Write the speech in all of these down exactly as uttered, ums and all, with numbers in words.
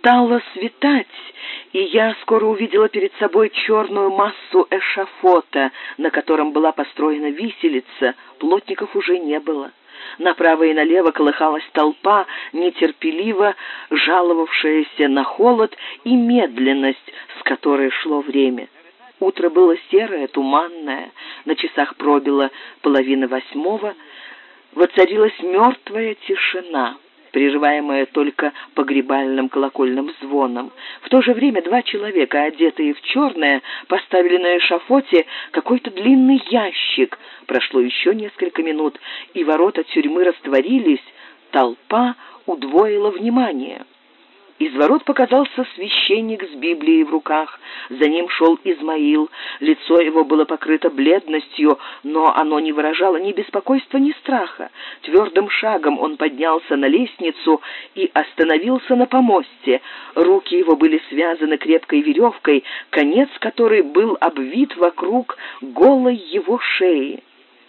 Стало светать, и я скоро увидела перед собой черную массу эшафота, на котором была построена виселица. Плотников уже не было. Направо и налево колыхалась толпа, нетерпеливо жаловавшаяся на холод и медленность, с которой шло время. Утро было серое, туманное, на часах пробило половина восьмого, воцарилась мертвая тишина, прерываемая только погребальным колокольным звоном. В то же время два человека, одетые в черное, поставили на эшафоте какой-то длинный ящик. Прошло еще несколько минут, и ворота тюрьмы растворились, толпа удвоила внимание. Из ворот показался священник с Библией в руках. За ним шел Измаил. Лицо его было покрыто бледностью, но оно не выражало ни беспокойства, ни страха. Твердым шагом он поднялся на лестницу и остановился на помосте. Руки его были связаны крепкой веревкой, конец которой был обвит вокруг голой его шеи.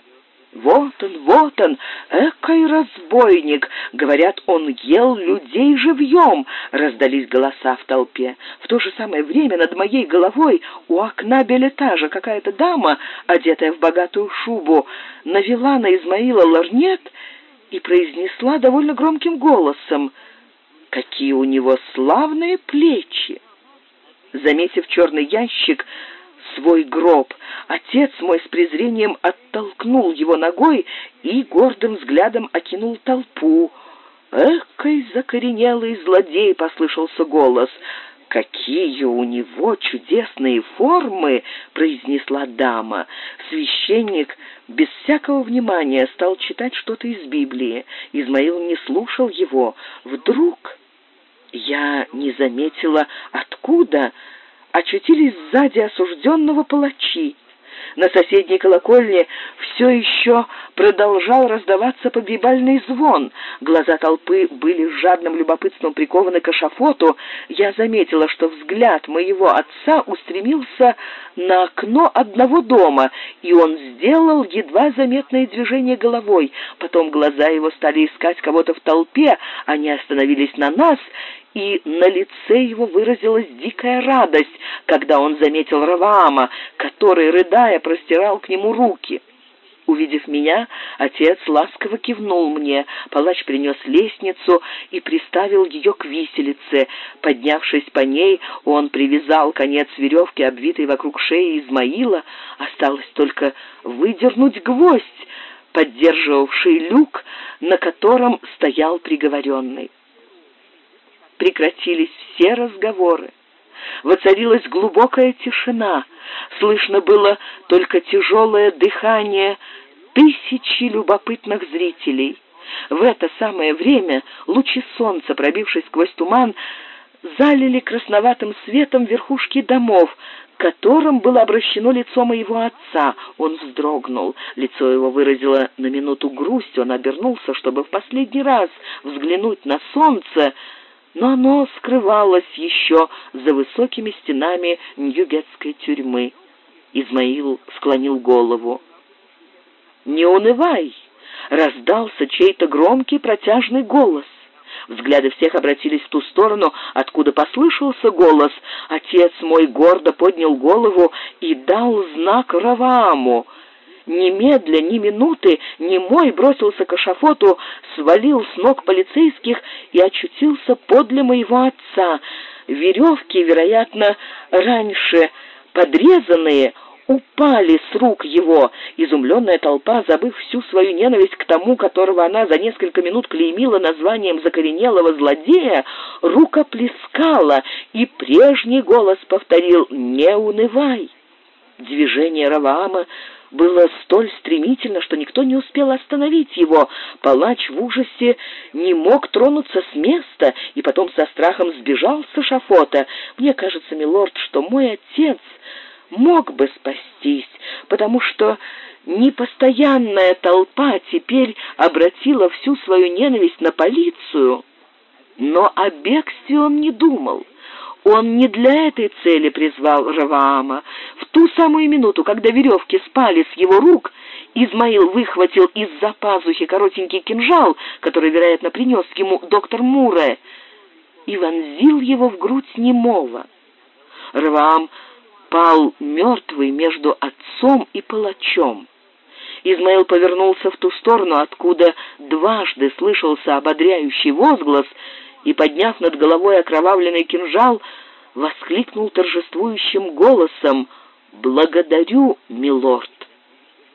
«Вот он, вот он, экой разбойник! Говорят, он ел людей живьем!» — раздались голоса в толпе. В то же самое время над моей головой у окна бельэтажа какая-то дама, одетая в богатую шубу, навела на Измаила лорнет и произнесла довольно громким голосом: «Какие у него славные плечи!» Заметив черный ящик, свой гроб, отец мой с презрением оттолкнул его ногой и гордым взглядом окинул толпу. «Экой закоренелый злодей!» — послышался голос. «Какие у него чудесные формы!» — произнесла дама. Священник без всякого внимания стал читать что-то из Библии. Измаил не слушал его. Вдруг я не заметила, откуда очутились сзади осужденного палачи. На соседней колокольне все еще продолжал раздаваться погребальный звон. Глаза толпы были с жадным любопытством прикованы к эшафоту. Я заметила, что взгляд моего отца устремился на окно одного дома, и он сделал едва заметное движение головой. Потом глаза его стали искать кого-то в толпе, они остановились на нас, и на лице его выразилась дикая радость, когда он заметил Раваама, который, рыдая, простирал к нему руки. Увидев меня, отец ласково кивнул мне. Палач принес лестницу и приставил ее к виселице. Поднявшись по ней, он привязал конец веревки, обвитой вокруг шеи Измаила. Осталось только выдернуть гвоздь, поддерживавший люк, на котором стоял приговоренный. Прекратились все разговоры. Воцарилась глубокая тишина. Слышно было только тяжелое дыхание тысячи любопытных зрителей. В это самое время лучи солнца, пробившись сквозь туман, залили красноватым светом верхушки домов, к которым было обращено лицо моего отца. Он вздрогнул. Лицо его выразило на минуту грусть. Он обернулся, чтобы в последний раз взглянуть на солнце, но оно скрывалось еще за высокими стенами Ньюгетской тюрьмы. Измаил склонил голову. «Не унывай!» — раздался чей-то громкий протяжный голос. Взгляды всех обратились в ту сторону, откуда послышался голос. Отец мой гордо поднял голову и дал знак Равааму. Немедля, ни минуты, немой бросился к эшафоту, свалил с ног полицейских и очутился подле моего отца. Веревки, вероятно, раньше подрезанные, упали с рук его. Изумленная толпа, забыв всю свою ненависть к тому, которого она за несколько минут клеймила названием закоренелого злодея, рукоплескала, и прежний голос повторил: «Не унывай!» Движение Раваама было столь стремительно, что никто не успел остановить его. Палач в ужасе не мог тронуться с места и потом со страхом сбежал с эшафота. Мне кажется, милорд, что мой отец мог бы спастись, потому что непостоянная толпа теперь обратила всю свою ненависть на полицию. Но о бегстве он не думал. Он не для этой цели призвал Раваама. В ту самую минуту, когда веревки спали с его рук, Измаил выхватил из-за пазухи коротенький кинжал, который, вероятно, принес ему доктор Муре, и вонзил его в грудь немого. Раваам пал мертвый между отцом и палачом. Измаил повернулся в ту сторону, откуда дважды слышался ободряющий возглас, и, подняв над головой окровавленный кинжал, воскликнул торжествующим голосом: «Благодарю, милорд!»